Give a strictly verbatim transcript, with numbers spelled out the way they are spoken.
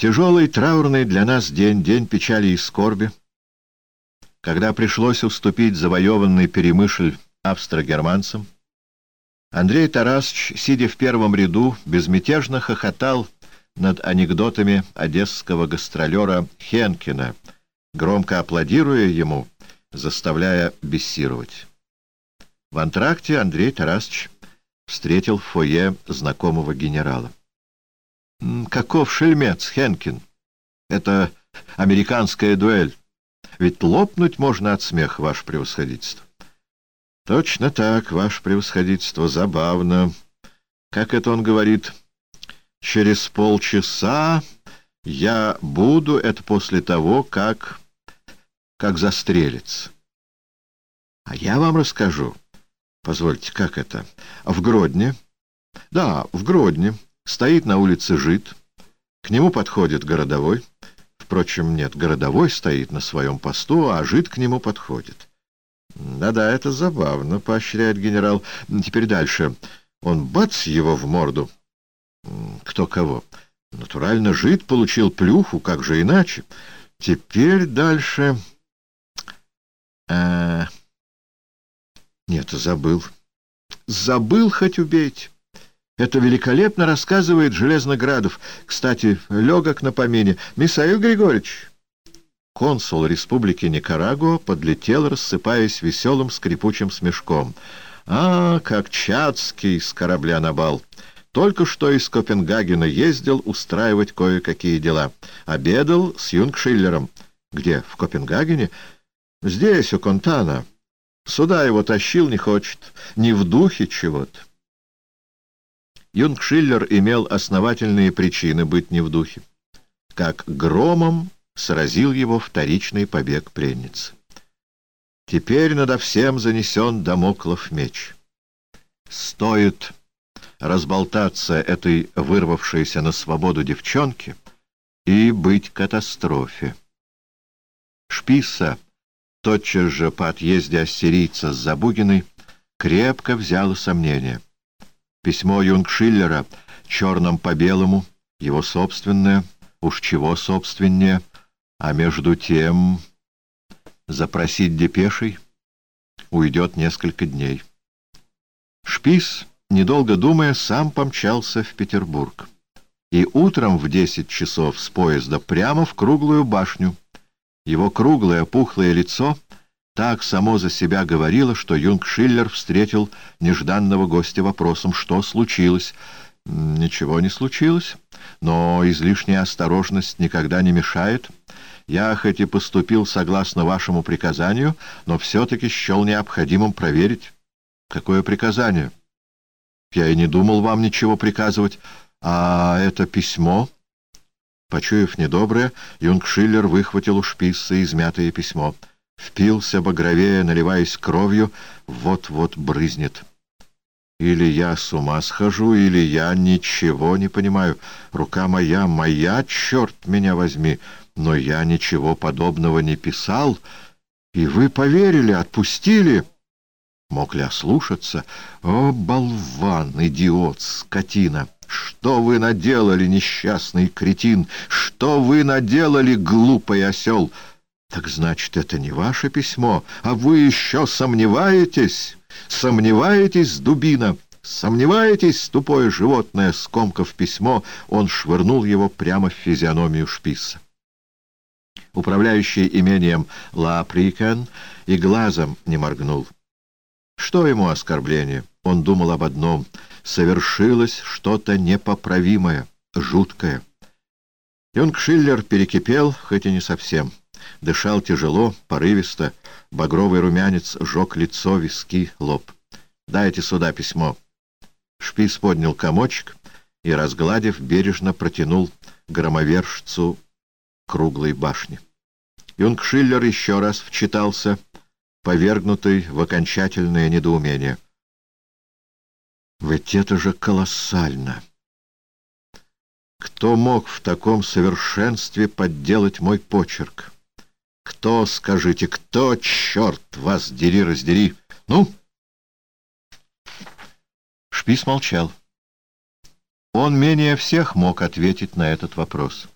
Тяжелый, траурный для нас день, день печали и скорби, когда пришлось уступить завоеванный Перемышль австро-германцам, Андрей Тарасович, сидя в первом ряду, безмятежно хохотал над анекдотами одесского гастролера Хенкина, громко аплодируя ему, заставляя бессировать. В антракте Андрей Тарасович встретил в фойе знакомого генерала. «Каков шельмец, Хенкин! Это американская дуэль. Ведь лопнуть можно от смеха, ваше превосходительство». «Точно так, ваше превосходительство, забавно. Как это он говорит? Через полчаса я буду, это после того, как... как застрелится. А я вам расскажу. Позвольте, как это? В Гродне? Да, в Гродне. Стоит на улице жид. К нему подходит городовой. Впрочем, нет, городовой стоит на своем посту, а жид к нему подходит. Да-да, это забавно, поощряет генерал. Теперь дальше. Он бац его в морду. Кто кого? Натурально, жид получил плюху, как же иначе? Теперь дальше... А... Нет, забыл. Забыл, хоть убейте. Это великолепно рассказывает Железноградов. Кстати, легок на помине. Михаил Григорьевич. Консул республики Никарагуа подлетел, рассыпаясь веселым скрипучим смешком. А, как Чацкий с корабля на бал. Только что из Копенгагена ездил устраивать кое-какие дела. Обедал с Юнгшиллером. Где? В Копенгагене? Здесь, у Контана. Сюда его тащил, не хочет. Не в духе чего-то. Юнгшиллер имел основательные причины быть не в духе. Как громом сразил его вторичный побег пленницы. Теперь надо всем занесен дамоклов меч. Стоит разболтаться этой вырвавшейся на свободу девчонке и быть катастрофе. Шписса тотчас же по отъезде ассирийца с Забугиной крепко взяла сомнение. Письмо Юнгшиллера черным по белому, его собственное, уж чего собственнее, а между тем запросить депешей уйдет несколько дней. Шпис, недолго думая, сам помчался в Петербург. И утром в десять часов с поезда прямо в Круглую башню. Его круглое пухлое лицо так само за себя говорило, что Юнгшиллер встретил нежданного гостя вопросом: «Что случилось?» «Ничего не случилось, но излишняя осторожность никогда не мешает. Я хоть и поступил согласно вашему приказанию, но все-таки счел необходимым проверить». «Какое приказание?» «Я и не думал вам ничего приказывать. А это письмо?» Почуяв недоброе, Юнгшиллер выхватил у Шписса измятое письмо. Впился багровее, наливаясь кровью, вот-вот брызнет. «Или я с ума схожу, или я ничего не понимаю. Рука моя, моя, черт меня возьми, но я ничего подобного не писал, и вы поверили, отпустили». Мог ли ослушаться? О, болван, идиот, скотина! Что вы наделали, несчастный кретин? Что вы наделали, глупый осел? Так значит, это не ваше письмо, а вы еще сомневаетесь? Сомневаетесь, дубина? Сомневаетесь, тупое животное? Скомкав письмо, он швырнул его прямо в физиономию Шписса. Управляющий имением Ла Прикен и глазом не моргнул. Что ему оскорбление? Он думал об одном. Совершилось что-то непоправимое, жуткое. Юнгшиллер перекипел, хоть и не совсем. Дышал тяжело, порывисто. Багровый румянец жег лицо, виски, лоб. «Дайте сюда письмо». Шпис поднял комочек и, разгладив, бережно протянул громовержцу Круглой башни. Юнгшиллер еще раз вчитался, повергнутый в окончательное недоумение. Ведь это же колоссально! Кто мог в таком совершенстве подделать мой почерк? Кто, скажите, кто, черт вас дери, раздери? Ну? Шпис молчал. Он менее всех мог ответить на этот вопрос.